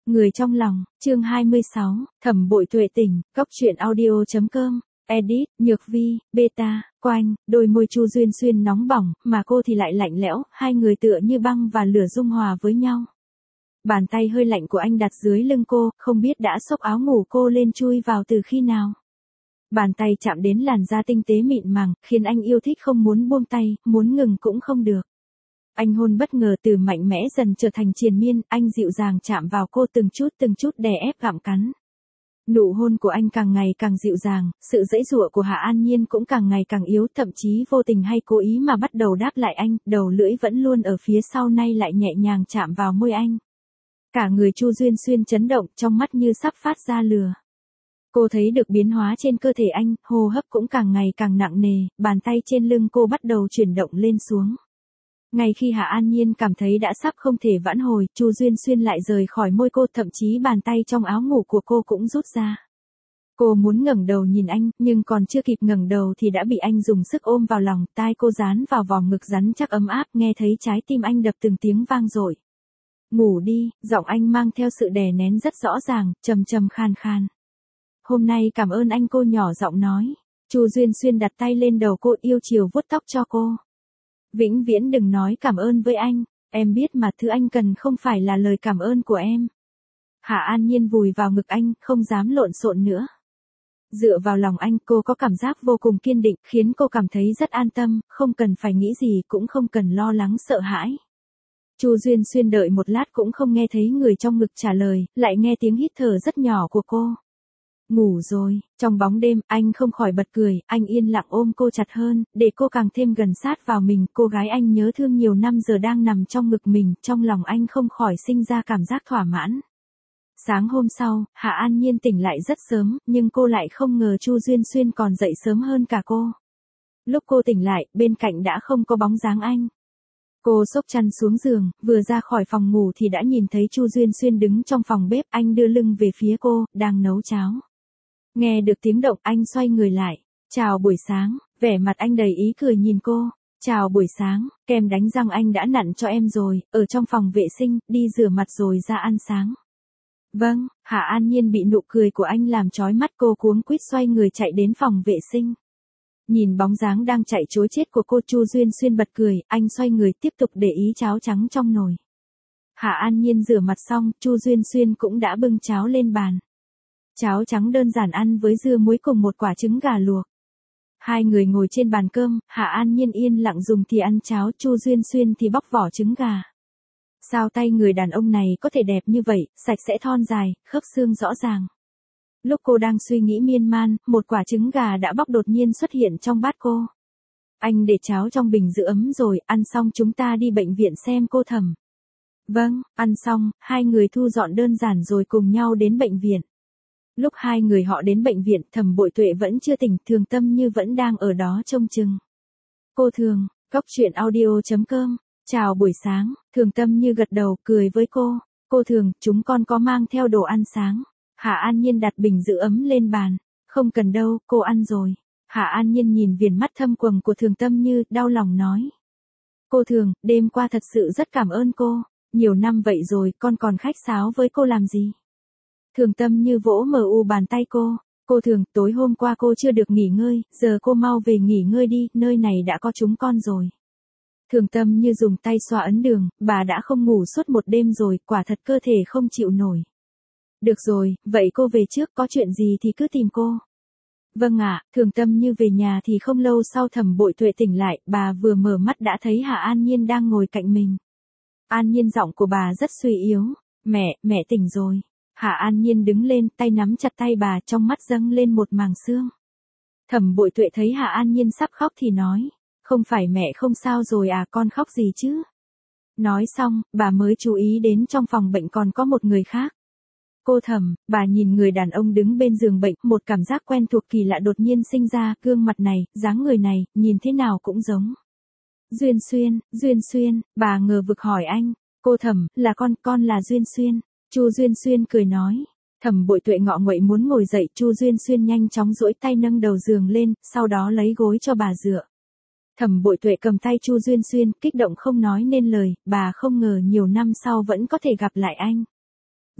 Người trong lòng, chương 26, Thẩm Bội Tuệ tỉnh, góc truyện audio.com, edit, Nhược Vi, beta, quanh, đôi môi Chu Duyên Xuyên nóng bỏng, mà cô thì lại lạnh lẽo, hai người tựa như băng và lửa dung hòa với nhau. Bàn tay hơi lạnh của anh đặt dưới lưng cô, không biết đã xốc áo ngủ cô lên chui vào từ khi nào. Bàn tay chạm đến làn da tinh tế mịn màng, khiến anh yêu thích không muốn buông tay, muốn ngừng cũng không được. Anh hôn bất ngờ từ mạnh mẽ dần trở thành triền miên, anh dịu dàng chạm vào cô từng chút đè ép gặm cắn. Nụ hôn của anh càng ngày càng dịu dàng, sự giãy giụa của Hạ An Nhiên cũng càng ngày càng yếu, thậm chí vô tình hay cố ý mà bắt đầu đáp lại anh, đầu lưỡi vẫn luôn ở phía sau nay lại nhẹ nhàng chạm vào môi anh. Cả người Chu Duyên Xuyên chấn động, trong mắt như sắp phát ra lửa. Cô thấy được biến hóa trên cơ thể anh, hô hấp cũng càng ngày càng nặng nề, bàn tay trên lưng cô bắt đầu chuyển động lên xuống. Ngay khi Hạ An Nhiên cảm thấy đã sắp không thể vãn hồi, Chu Duyên Xuyên lại rời khỏi môi cô, thậm chí bàn tay trong áo ngủ của cô cũng rút ra. Cô muốn ngẩng đầu nhìn anh, nhưng còn chưa kịp ngẩng đầu thì đã bị anh dùng sức ôm vào lòng, tai cô dán vào vòng ngực rắn chắc ấm áp, nghe thấy trái tim anh đập từng tiếng vang dội. Ngủ đi, giọng anh mang theo sự đè nén rất rõ ràng, trầm trầm khan khan. Hôm nay cảm ơn anh, cô nhỏ giọng nói. Chu Duyên Xuyên đặt tay lên đầu cô, yêu chiều vuốt tóc cho cô. Vĩnh viễn đừng nói cảm ơn với anh, em biết mà, thứ anh cần không phải là lời cảm ơn của em. Hạ An Nhiên vùi vào ngực anh, không dám lộn xộn nữa. Dựa vào lòng anh, cô có cảm giác vô cùng kiên định, khiến cô cảm thấy rất an tâm, không cần phải nghĩ gì, cũng không cần lo lắng sợ hãi. Chu Duyên Xuyên đợi một lát cũng không nghe thấy người trong ngực trả lời, lại nghe tiếng hít thở rất nhỏ của cô. Ngủ rồi, trong bóng đêm, anh không khỏi bật cười, anh yên lặng ôm cô chặt hơn, để cô càng thêm gần sát vào mình, cô gái anh nhớ thương nhiều năm giờ đang nằm trong ngực mình, trong lòng anh không khỏi sinh ra cảm giác thỏa mãn. Sáng hôm sau, Hạ An Nhiên tỉnh lại rất sớm, nhưng cô lại không ngờ Chu Duyên Xuyên còn dậy sớm hơn cả cô. Lúc cô tỉnh lại, bên cạnh đã không có bóng dáng anh. Cô xốc chăn xuống giường, vừa ra khỏi phòng ngủ thì đã nhìn thấy Chu Duyên Xuyên đứng trong phòng bếp, anh đưa lưng về phía cô, đang nấu cháo. Nghe được tiếng động, anh xoay người lại. Chào buổi sáng, vẻ mặt anh đầy ý cười nhìn cô. Chào buổi sáng, kem đánh răng anh đã nặn cho em rồi, ở trong phòng vệ sinh, đi rửa mặt rồi ra ăn sáng. Vâng, Hạ An Nhiên bị nụ cười của anh làm chói mắt, cô cuống quýt xoay người chạy đến phòng vệ sinh. Nhìn bóng dáng đang chạy trối chết của cô, Chu Duyên Xuyên bật cười, anh xoay người tiếp tục để ý cháo trắng trong nồi. Hạ An Nhiên rửa mặt xong, Chu Duyên Xuyên cũng đã bưng cháo lên bàn. Cháo trắng đơn giản ăn với dưa muối cùng một quả trứng gà luộc. Hai người ngồi trên bàn cơm, Hạ An Nhiên yên lặng dùng thìa ăn cháo, Chu Duyên Xuyên thì bóc vỏ trứng gà. Sao tay người đàn ông này có thể đẹp như vậy, sạch sẽ thon dài, khớp xương rõ ràng. Lúc cô đang suy nghĩ miên man, một quả trứng gà đã bóc đột nhiên xuất hiện trong bát cô. Anh để cháo trong bình giữ ấm rồi, ăn xong chúng ta đi bệnh viện xem cô Thẩm. Vâng, ăn xong, hai người thu dọn đơn giản rồi cùng nhau đến bệnh viện. Lúc hai người họ đến bệnh viện, Thẩm Bội Tuệ vẫn chưa tỉnh, Thường Tâm Như vẫn đang ở đó trông chừng. Cô Thường, góc truyện audio.com, chào buổi sáng, Thường Tâm Như gật đầu, cười với cô. Cô Thường, chúng con có mang theo đồ ăn sáng. Hạ An Nhiên đặt bình giữ ấm lên bàn. Không cần đâu, cô ăn rồi. Hạ An Nhiên nhìn viền mắt thâm quầng của Thường Tâm Như, đau lòng nói. Cô Thường, đêm qua thật sự rất cảm ơn cô. Nhiều năm vậy rồi, con còn khách sáo với cô làm gì? Thường Tâm Như vỗ bàn tay cô. Cô Thường, tối hôm qua cô chưa được nghỉ ngơi, giờ cô mau về nghỉ ngơi đi, nơi này đã có chúng con rồi. Thường Tâm Như dùng tay xoa ấn đường, bà đã không ngủ suốt một đêm rồi, quả thật cơ thể không chịu nổi. Được rồi, vậy cô về trước, có chuyện gì thì cứ tìm cô. Vâng ạ, Thường Tâm Như về nhà thì không lâu sau Thẩm Bội Tuệ tỉnh lại, bà vừa mở mắt đã thấy Hạ An Nhiên đang ngồi cạnh mình. An Nhiên, giọng của bà rất suy yếu. Mẹ tỉnh rồi. Hạ An Nhiên đứng lên, tay nắm chặt tay bà, trong mắt dâng lên một màng sương. Thẩm Bội Tuệ thấy Hạ An Nhiên sắp khóc thì nói, không phải mẹ không sao rồi à, con khóc gì chứ? Nói xong, bà mới chú ý đến trong phòng bệnh còn có một người khác. Cô Thẩm, bà nhìn người đàn ông đứng bên giường bệnh, một cảm giác quen thuộc kỳ lạ đột nhiên sinh ra, gương mặt này, dáng người này, nhìn thế nào cũng giống. Duyên Xuyên, bà ngờ vực hỏi anh. Cô Thẩm, là con là Duyên Xuyên. Chu Duyên Xuyên cười nói. Thẩm Bội Tuệ ngọ nguậy muốn ngồi dậy, Chu Duyên Xuyên nhanh chóng duỗi tay nâng đầu giường lên, sau đó lấy gối cho bà dựa. Thẩm Bội Tuệ cầm tay Chu Duyên Xuyên, kích động không nói nên lời, bà không ngờ nhiều năm sau vẫn có thể gặp lại anh.